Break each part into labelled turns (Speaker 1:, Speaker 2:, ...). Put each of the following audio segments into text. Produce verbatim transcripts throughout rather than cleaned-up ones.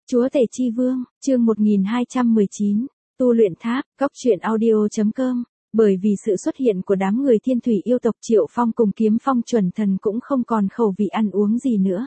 Speaker 1: Chúa Tể Chi Vương, chương một nghìn hai trăm mười chín, tu luyện tháp, góc truyện audio chấm com. Bởi vì sự xuất hiện của đám người thiên thủy yêu tộc, Triệu Phong cùng Kiếm Phong chuẩn thần cũng không còn khẩu vị ăn uống gì nữa.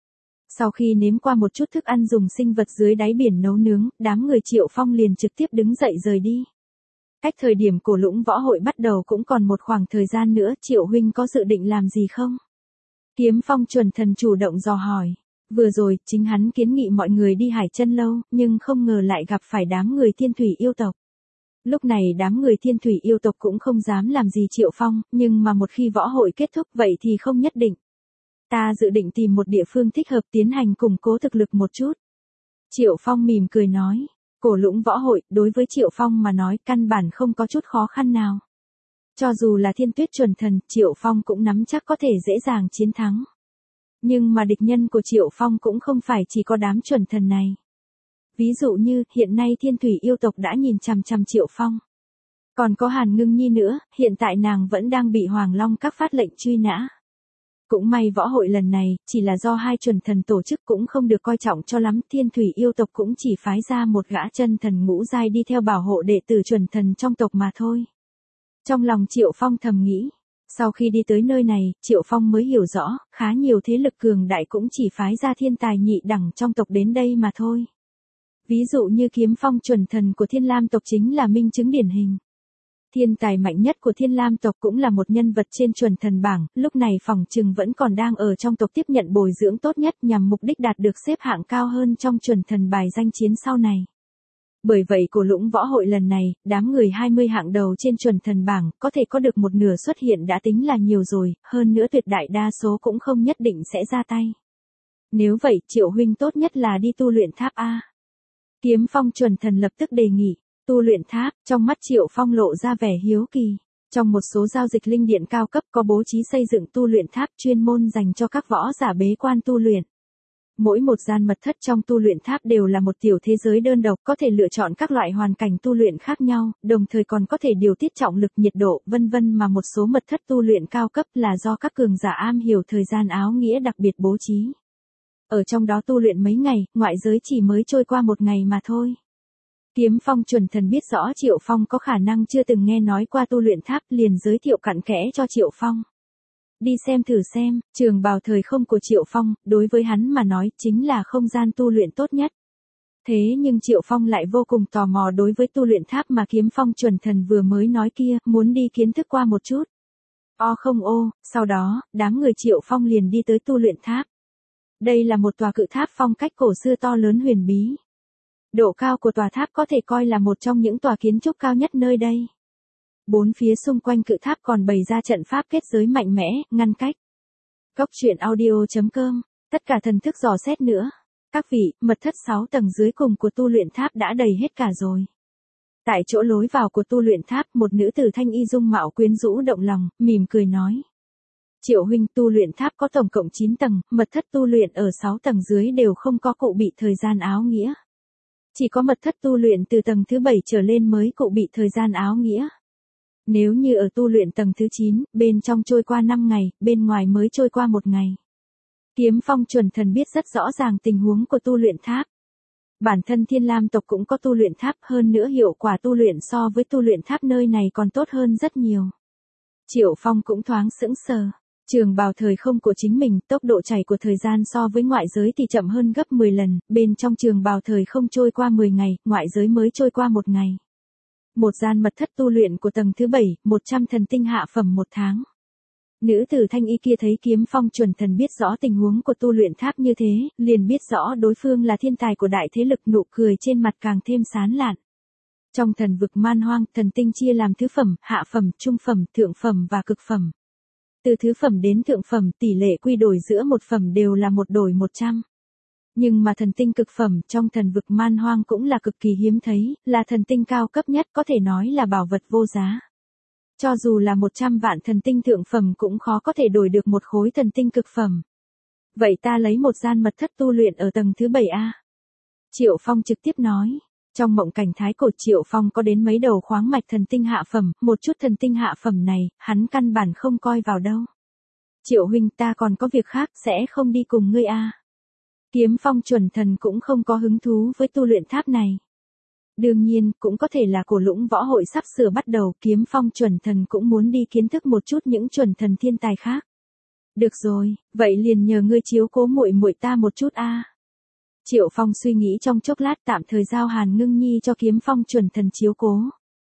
Speaker 1: Sau khi nếm qua một chút thức ăn dùng sinh vật dưới đáy biển nấu nướng, đám người Triệu Phong liền trực tiếp đứng dậy rời đi. Cách thời điểm cổ lũng võ hội bắt đầu cũng còn một khoảng thời gian nữa, Triệu huynh có dự định làm gì không? Kiếm Phong chuẩn thần chủ động dò hỏi. Vừa rồi, chính hắn kiến nghị mọi người đi Hải Chân Lâu, nhưng không ngờ lại gặp phải đám người thiên thủy yêu tộc. Lúc này đám người thiên thủy yêu tộc cũng không dám làm gì Triệu Phong, nhưng mà một khi võ hội kết thúc vậy thì không nhất định. Ta dự định tìm một địa phương thích hợp tiến hành củng cố thực lực một chút. Triệu Phong mỉm cười nói, cổ lũng võ hội, đối với Triệu Phong mà nói căn bản không có chút khó khăn nào. Cho dù là thiên tuyết chuẩn thần, Triệu Phong cũng nắm chắc có thể dễ dàng chiến thắng. Nhưng mà địch nhân của Triệu Phong cũng không phải chỉ có đám chuẩn thần này. Ví dụ như, hiện nay thiên thủy yêu tộc đã nhìn chằm chằm Triệu Phong. Còn có Hàn Ngưng Nhi nữa, hiện tại nàng vẫn đang bị Hoàng Long các phát lệnh truy nã. Cũng may võ hội lần này, chỉ là do hai chuẩn thần tổ chức cũng không được coi trọng cho lắm, thiên thủy yêu tộc cũng chỉ phái ra một gã chân thần ngũ giai đi theo bảo hộ đệ tử chuẩn thần trong tộc mà thôi. Trong lòng Triệu Phong thầm nghĩ. Sau khi đi tới nơi này, Triệu Phong mới hiểu rõ, khá nhiều thế lực cường đại cũng chỉ phái ra thiên tài nhị đẳng trong tộc đến đây mà thôi. Ví dụ như Kiếm Phong chuẩn thần của Thiên Lam tộc chính là minh chứng điển hình. Thiên tài mạnh nhất của Thiên Lam tộc cũng là một nhân vật trên chuẩn thần bảng, lúc này phỏng chừng vẫn còn đang ở trong tộc tiếp nhận bồi dưỡng tốt nhất nhằm mục đích đạt được xếp hạng cao hơn trong chuẩn thần bài danh chiến sau này. Bởi vậy cổ lũng võ hội lần này, đám người hai mươi hạng đầu trên chuẩn thần bảng, có thể có được một nửa xuất hiện đã tính là nhiều rồi, hơn nữa tuyệt đại đa số cũng không nhất định sẽ ra tay. Nếu vậy, Triệu huynh tốt nhất là đi tu luyện tháp A. Kiếm Phong chuẩn thần lập tức đề nghị, tu luyện tháp, trong mắt Triệu Phong lộ ra vẻ hiếu kỳ. Trong một số giao dịch linh điện cao cấp có bố trí xây dựng tu luyện tháp chuyên môn dành cho các võ giả bế quan tu luyện. Mỗi một gian mật thất trong tu luyện tháp đều là một tiểu thế giới đơn độc, có thể lựa chọn các loại hoàn cảnh tu luyện khác nhau, đồng thời còn có thể điều tiết trọng lực, nhiệt độ, vân vân, mà một số mật thất tu luyện cao cấp là do các cường giả am hiểu thời gian áo nghĩa đặc biệt bố trí. Ở trong đó tu luyện mấy ngày, ngoại giới chỉ mới trôi qua một ngày mà thôi. Kiếm Phong chuẩn thần biết rõ Triệu Phong có khả năng chưa từng nghe nói qua tu luyện tháp, liền giới thiệu cặn kẽ cho Triệu Phong. Đi xem thử xem, trường bào thời không của Triệu Phong, đối với hắn mà nói chính là không gian tu luyện tốt nhất. Thế nhưng Triệu Phong lại vô cùng tò mò đối với tu luyện tháp mà Kiếm Phong chuẩn thần vừa mới nói kia, muốn đi kiến thức qua một chút. O không ô, sau đó, đám người Triệu Phong liền đi tới tu luyện tháp. Đây là một tòa cự tháp phong cách cổ xưa to lớn huyền bí. Độ cao của tòa tháp có thể coi là một trong những tòa kiến trúc cao nhất nơi đây. Bốn phía xung quanh cự tháp còn bày ra trận pháp kết giới mạnh mẽ, ngăn cách. Góc truyện audio chấm com, tất cả thần thức dò xét nữa. Các vị, mật thất sáu tầng dưới cùng của tu luyện tháp đã đầy hết cả rồi. Tại chỗ lối vào của tu luyện tháp, một nữ tử thanh y dung mạo quyến rũ động lòng, mỉm cười nói. Triệu huynh, tu luyện tháp có tổng cộng chín tầng, mật thất tu luyện ở sáu tầng dưới đều không có cụ bị thời gian áo nghĩa. Chỉ có mật thất tu luyện từ tầng thứ bảy trở lên mới cụ bị thời gian áo nghĩa. Nếu như ở tu luyện tầng thứ chín, bên trong trôi qua năm ngày, bên ngoài mới trôi qua một ngày. Kiếm Phong chuẩn thần biết rất rõ ràng tình huống của tu luyện tháp. Bản thân Thiên Lam tộc cũng có tu luyện tháp, hơn nữa hiệu quả tu luyện so với tu luyện tháp nơi này còn tốt hơn rất nhiều. Triệu Phong cũng thoáng sững sờ. Trường bào thời không của chính mình, tốc độ chảy của thời gian so với ngoại giới thì chậm hơn gấp mười lần, bên trong trường bào thời không trôi qua mười ngày, ngoại giới mới trôi qua một ngày. Một gian mật thất tu luyện của tầng thứ bảy, một trăm thần tinh hạ phẩm một tháng. Nữ tử thanh y kia thấy Kiếm Phong chuẩn thần biết rõ tình huống của tu luyện tháp như thế, liền biết rõ đối phương là thiên tài của đại thế lực, nụ cười trên mặt càng thêm sán lạn. Trong thần vực man hoang, thần tinh chia làm thứ phẩm, hạ phẩm, trung phẩm, thượng phẩm và cực phẩm. Từ thứ phẩm đến thượng phẩm, tỷ lệ quy đổi giữa một phẩm đều là một đổi một trăm. Nhưng mà thần tinh cực phẩm trong thần vực man hoang cũng là cực kỳ hiếm thấy, là thần tinh cao cấp nhất, có thể nói là bảo vật vô giá. Cho dù là một trăm vạn thần tinh thượng phẩm cũng khó có thể đổi được một khối thần tinh cực phẩm. Vậy ta lấy một gian mật thất tu luyện ở tầng thứ bảy A. Triệu Phong trực tiếp nói. Trong mộng cảnh thái cổ, Triệu Phong có đến mấy đầu khoáng mạch thần tinh hạ phẩm, một chút thần tinh hạ phẩm này, hắn căn bản không coi vào đâu. Triệu huynh, ta còn có việc khác, sẽ không đi cùng ngươi a. Kiếm Phong chuẩn thần cũng không có hứng thú với tu luyện tháp này. Đương nhiên, cũng có thể là cổ lũng võ hội sắp sửa bắt đầu, Kiếm Phong chuẩn thần cũng muốn đi kiến thức một chút những chuẩn thần thiên tài khác. Được rồi, vậy liền nhờ ngươi chiếu cố muội muội ta một chút a. Triệu Phong suy nghĩ trong chốc lát, tạm thời giao Hàn Ngưng Nhi cho Kiếm Phong chuẩn thần chiếu cố.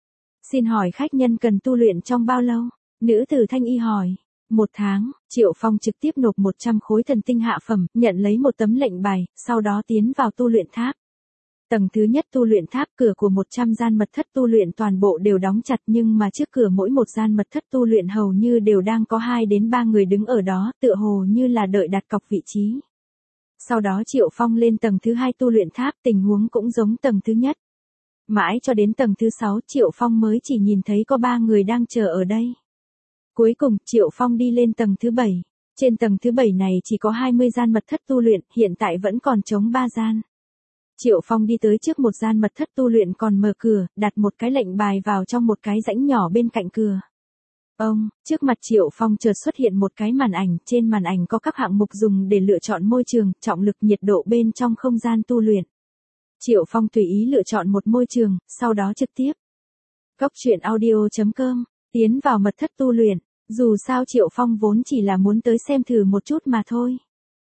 Speaker 1: Xin hỏi khách nhân cần tu luyện trong bao lâu? Nữ tử Thanh Y hỏi. Một tháng. Triệu Phong trực tiếp nộp một trăm khối thần tinh hạ phẩm, nhận lấy một tấm lệnh bài, sau đó tiến vào tu luyện tháp. Tầng thứ nhất tu luyện tháp, cửa của một trăm gian mật thất tu luyện toàn bộ đều đóng chặt, nhưng mà trước cửa mỗi một gian mật thất tu luyện hầu như đều đang có hai đến ba người đứng ở đó, tựa hồ như là đợi đặt cọc vị trí. Sau đó Triệu Phong lên tầng thứ hai tu luyện tháp, tình huống cũng giống tầng thứ nhất. Mãi cho đến tầng thứ sáu, Triệu Phong mới chỉ nhìn thấy có ba người đang chờ ở đây. Cuối cùng, Triệu Phong đi lên tầng thứ bảy. Trên tầng thứ bảy này chỉ có hai mươi gian mật thất tu luyện, hiện tại vẫn còn trống ba gian. Triệu Phong đi tới trước một gian mật thất tu luyện còn mở cửa, đặt một cái lệnh bài vào trong một cái rãnh nhỏ bên cạnh cửa. Ông, trước mặt Triệu Phong chợt xuất hiện một cái màn ảnh, trên màn ảnh có các hạng mục dùng để lựa chọn môi trường, trọng lực, nhiệt độ bên trong không gian tu luyện. Triệu Phong tùy ý lựa chọn một môi trường, sau đó trực tiếp. Cốc truyện audio chấm com, tiến vào mật thất tu luyện, dù sao Triệu Phong vốn chỉ là muốn tới xem thử một chút mà thôi.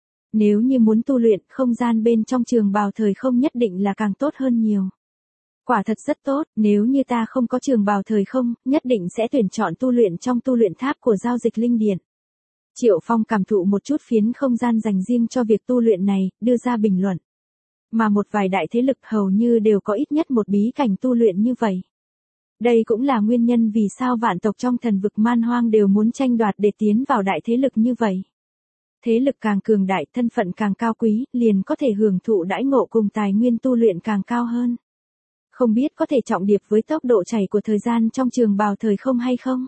Speaker 1: Nếu như muốn tu luyện, không gian bên trong trường bào thời không nhất định là càng tốt hơn nhiều. Quả thật rất tốt, nếu như ta không có trường bào thời không, nhất định sẽ tuyển chọn tu luyện trong tu luyện tháp của giao dịch linh điện. Triệu Phong cảm thụ một chút phiến không gian dành riêng cho việc tu luyện này, đưa ra bình luận. Mà một vài đại thế lực hầu như đều có ít nhất một bí cảnh tu luyện như vậy. Đây cũng là nguyên nhân vì sao vạn tộc trong thần vực man hoang đều muốn tranh đoạt để tiến vào đại thế lực như vậy. Thế lực càng cường đại, thân phận càng cao quý, liền có thể hưởng thụ đãi ngộ cùng tài nguyên tu luyện càng cao hơn. Không biết có thể trọng điệp với tốc độ chảy của thời gian trong trường bào thời không hay không?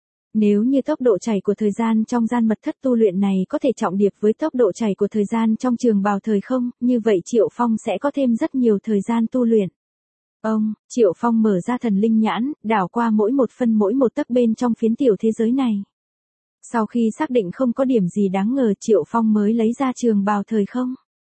Speaker 1: Nếu như tốc độ chảy của thời gian trong gian mật thất tu luyện này có thể trọng điệp với tốc độ chảy của thời gian trong trường bào thời không, như vậy Triệu Phong sẽ có thêm rất nhiều thời gian tu luyện. Ông, Triệu Phong mở ra thần linh nhãn, đảo qua mỗi một phân mỗi một tấc bên trong phiến tiểu thế giới này. Sau khi xác định không có điểm gì đáng ngờ, Triệu Phong mới lấy ra trường bào thời không.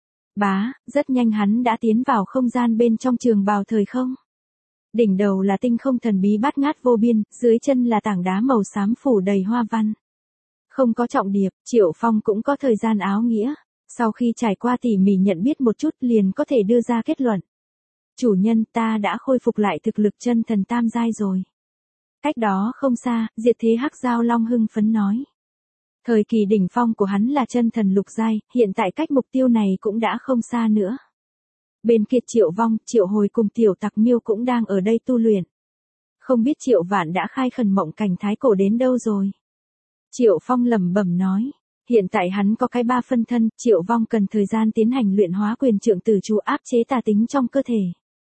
Speaker 1: Bá, rất nhanh hắn đã tiến vào không gian bên trong trường bào thời không. Đỉnh đầu là tinh không thần bí bát ngát vô biên, dưới chân là tảng đá màu xám phủ đầy hoa văn. Không có trọng điệp, Triệu Phong cũng có thời gian áo nghĩa. Sau khi trải qua tỉ mỉ nhận biết một chút liền có thể đưa ra kết luận. Chủ nhân, ta đã khôi phục lại thực lực chân thần tam giai rồi. Cách đó không xa, Diệt Thế Hắc Giao Long hưng phấn nói. Thời kỳ đỉnh phong của hắn là chân thần lục giai, hiện tại cách mục tiêu này cũng đã không xa nữa. Bên kia Triệu Vong, Triệu Hồi cùng Tiểu Tặc Miêu cũng đang ở đây tu luyện. Không biết Triệu Vạn đã khai khẩn mộng cảnh thái cổ đến đâu rồi. Triệu Phong lẩm bẩm nói. Hiện tại hắn có cái ba phân thân, Triệu Vong cần thời gian tiến hành luyện hóa quyền trượng tử chú áp chế tà tính trong cơ thể.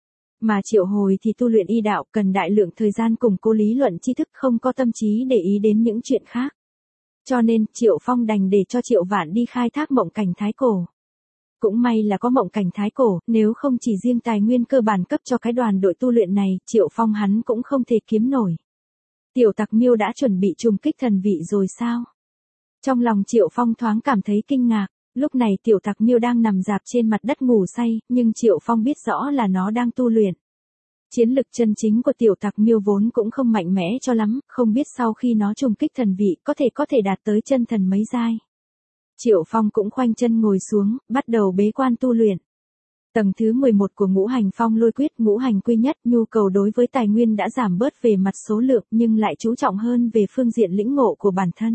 Speaker 1: Mà Triệu Hồi thì tu luyện y đạo, cần đại lượng thời gian củng cố lý luận tri thức, không có tâm trí để ý đến những chuyện khác. Cho nên, Triệu Phong đành để cho Triệu Vạn đi khai thác mộng cảnh thái cổ. Cũng may là có mộng cảnh thái cổ, nếu không chỉ riêng tài nguyên cơ bản cấp cho cái đoàn đội tu luyện này, Triệu Phong hắn cũng không thể kiếm nổi. Tiểu Tặc Miêu đã chuẩn bị trùng kích thần vị rồi sao? Trong lòng Triệu Phong thoáng cảm thấy kinh ngạc, lúc này Tiểu Tặc Miêu đang nằm rạp trên mặt đất ngủ say, nhưng Triệu Phong biết rõ là nó đang tu luyện. Chiến lực chân chính của Tiểu Tặc Miêu vốn cũng không mạnh mẽ cho lắm, không biết sau khi nó trùng kích thần vị có thể có thể đạt tới chân thần mấy giai. Triệu Phong cũng khoanh chân ngồi xuống, bắt đầu bế quan tu luyện. Tầng thứ mười một của ngũ hành phong lôi quyết, ngũ hành quy nhất, nhu cầu đối với tài nguyên đã giảm bớt về mặt số lượng nhưng lại chú trọng hơn về phương diện lĩnh ngộ của bản thân.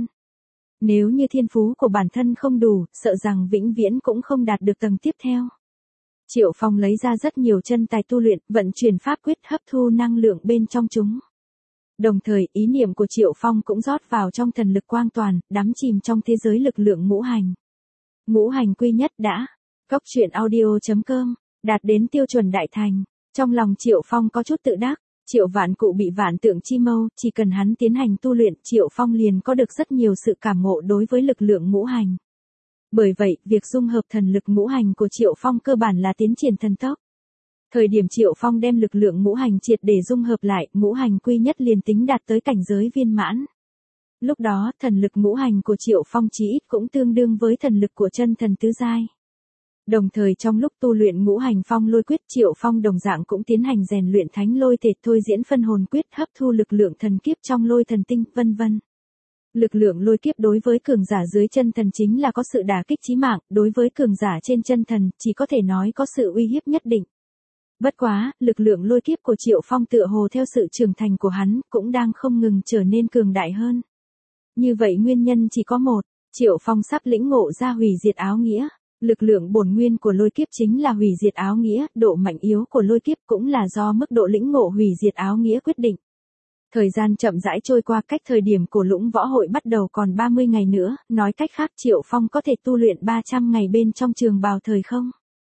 Speaker 1: Nếu như thiên phú của bản thân không đủ, sợ rằng vĩnh viễn cũng không đạt được tầng tiếp theo. Triệu Phong lấy ra rất nhiều chân tài tu luyện, vận chuyển pháp quyết hấp thu năng lượng bên trong chúng. Đồng thời, ý niệm của Triệu Phong cũng rót vào trong thần lực quang toàn, đắm chìm trong thế giới lực lượng ngũ hành. Ngũ hành quy nhất đã. Cốc truyện audio chấm com, đạt đến tiêu chuẩn đại thành. Trong lòng Triệu Phong có chút tự đắc. Triệu Vạn Cụ bị vạn tượng chi mâu, chỉ cần hắn tiến hành tu luyện, Triệu Phong liền có được rất nhiều sự cảm ngộ đối với lực lượng ngũ hành. Bởi vậy, việc dung hợp thần lực ngũ hành của Triệu Phong cơ bản là tiến triển thần tốc. Thời điểm Triệu Phong đem lực lượng ngũ hành triệt để dung hợp lại, ngũ hành quy nhất liền tính đạt tới cảnh giới viên mãn. Lúc đó, thần lực ngũ hành của Triệu Phong chí ít cũng tương đương với thần lực của chân thần tứ giai. Đồng thời trong lúc tu luyện ngũ hành phong lôi quyết, Triệu Phong đồng dạng cũng tiến hành rèn luyện thánh lôi thể, thôi diễn phân hồn quyết, hấp thu lực lượng thần kiếp trong lôi thần tinh, vân vân. Lực lượng lôi kiếp đối với cường giả dưới chân thần chính là có sự đả kích chí mạng, đối với cường giả trên chân thần chỉ có thể nói có sự uy hiếp nhất định. Bất quá, lực lượng lôi kiếp của Triệu Phong tựa hồ theo sự trưởng thành của hắn, cũng đang không ngừng trở nên cường đại hơn. Như vậy nguyên nhân chỉ có một, Triệu Phong sắp lĩnh ngộ ra hủy diệt áo nghĩa. Lực lượng bổn nguyên của lôi kiếp chính là hủy diệt áo nghĩa, độ mạnh yếu của lôi kiếp cũng là do mức độ lĩnh ngộ hủy diệt áo nghĩa quyết định. Thời gian chậm rãi trôi qua, cách thời điểm cổ Lũng Võ Hội bắt đầu còn ba mươi ngày nữa, nói cách khác Triệu Phong có thể tu luyện ba trăm ngày bên trong trường bào thời không.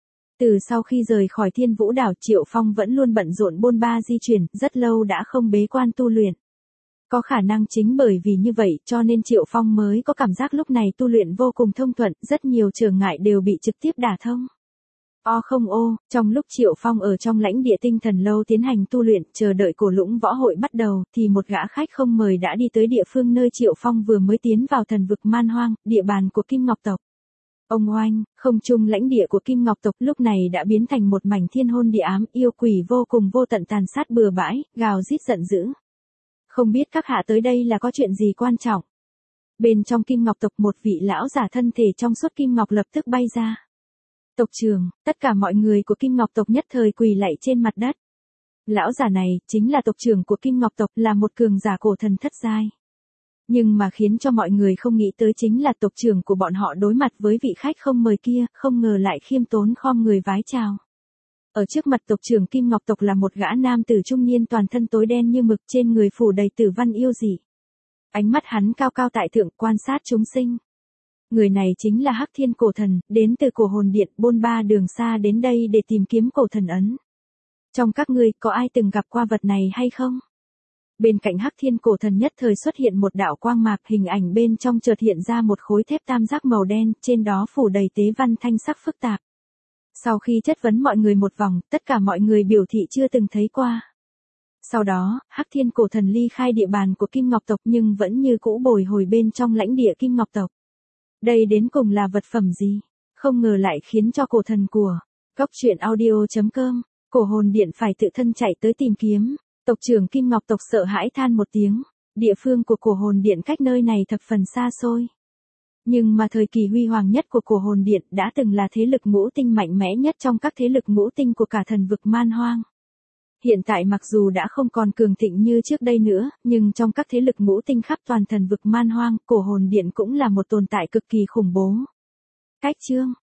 Speaker 1: Từ sau khi rời khỏi Thiên Vũ Đảo, Triệu Phong vẫn luôn bận rộn bôn ba di chuyển, rất lâu đã không bế quan tu luyện. Có khả năng chính bởi vì như vậy cho nên Triệu Phong mới có cảm giác lúc này tu luyện vô cùng thông thuận, rất nhiều trở ngại đều bị trực tiếp đả thông. O không ô, trong lúc Triệu Phong ở trong lãnh địa tinh thần lâu tiến hành tu luyện, chờ đợi cổ Lũng Võ Hội bắt đầu, thì một gã khách không mời đã đi tới địa phương nơi Triệu Phong vừa mới tiến vào thần vực man hoang, địa bàn của Kim Ngọc tộc. Ông oanh, không trung lãnh địa của Kim Ngọc tộc lúc này đã biến thành một mảnh thiên hôn địa ám, yêu quỷ vô cùng vô tận tàn sát bừa bãi, gào rít giận dữ. Không biết các hạ tới đây là có chuyện gì quan trọng. Bên trong Kim Ngọc tộc một vị lão giả thân thể trong suốt kim ngọc lập tức bay ra. Tộc trưởng, tất cả mọi người của Kim Ngọc tộc nhất thời quỳ lạy trên mặt đất. Lão giả này chính là tộc trưởng của Kim Ngọc tộc, là một cường giả cổ thần thất giai. Nhưng mà khiến cho mọi người không nghĩ tới chính là tộc trưởng của bọn họ đối mặt với vị khách không mời kia, không ngờ lại khiêm tốn khom người vái chào. Ở trước mặt tộc trưởng Kim Ngọc tộc là một gã nam tử trung niên toàn thân tối đen như mực, trên người phủ đầy tử văn yêu dị. Ánh mắt hắn cao cao tại thượng quan sát chúng sinh. Người này chính là Hắc Thiên Cổ Thần, đến từ Cổ Hồn Điện, bôn ba đường xa đến đây để tìm kiếm cổ thần ấn. Trong các ngươi có ai từng gặp qua vật này hay không? Bên cạnh Hắc Thiên Cổ Thần nhất thời xuất hiện một đạo quang mạc, hình ảnh bên trong chợt hiện ra một khối thép tam giác màu đen, trên đó phủ đầy tế văn thanh sắc phức tạp. Sau khi chất vấn mọi người một vòng, tất cả mọi người biểu thị chưa từng thấy qua. Sau đó, Hắc Thiên Cổ Thần ly khai địa bàn của Kim Ngọc tộc nhưng vẫn như cũ bồi hồi bên trong lãnh địa Kim Ngọc tộc. Đây đến cùng là vật phẩm gì? Không ngờ lại khiến cho cổ thần của Cốc Truyện Audio chấm com, Cổ Hồn Điện phải tự thân chạy tới tìm kiếm. Tộc trưởng Kim Ngọc tộc sợ hãi than một tiếng, địa phương của Cổ Hồn Điện cách nơi này thập phần xa xôi. Nhưng mà thời kỳ huy hoàng nhất của Cổ Hồn Điện đã từng là thế lực ngũ tinh mạnh mẽ nhất trong các thế lực ngũ tinh của cả thần vực man hoang. Hiện tại mặc dù đã không còn cường thịnh như trước đây nữa, nhưng trong các thế lực ngũ tinh khắp toàn thần vực man hoang, Cổ Hồn Điện cũng là một tồn tại cực kỳ khủng bố. Cách chương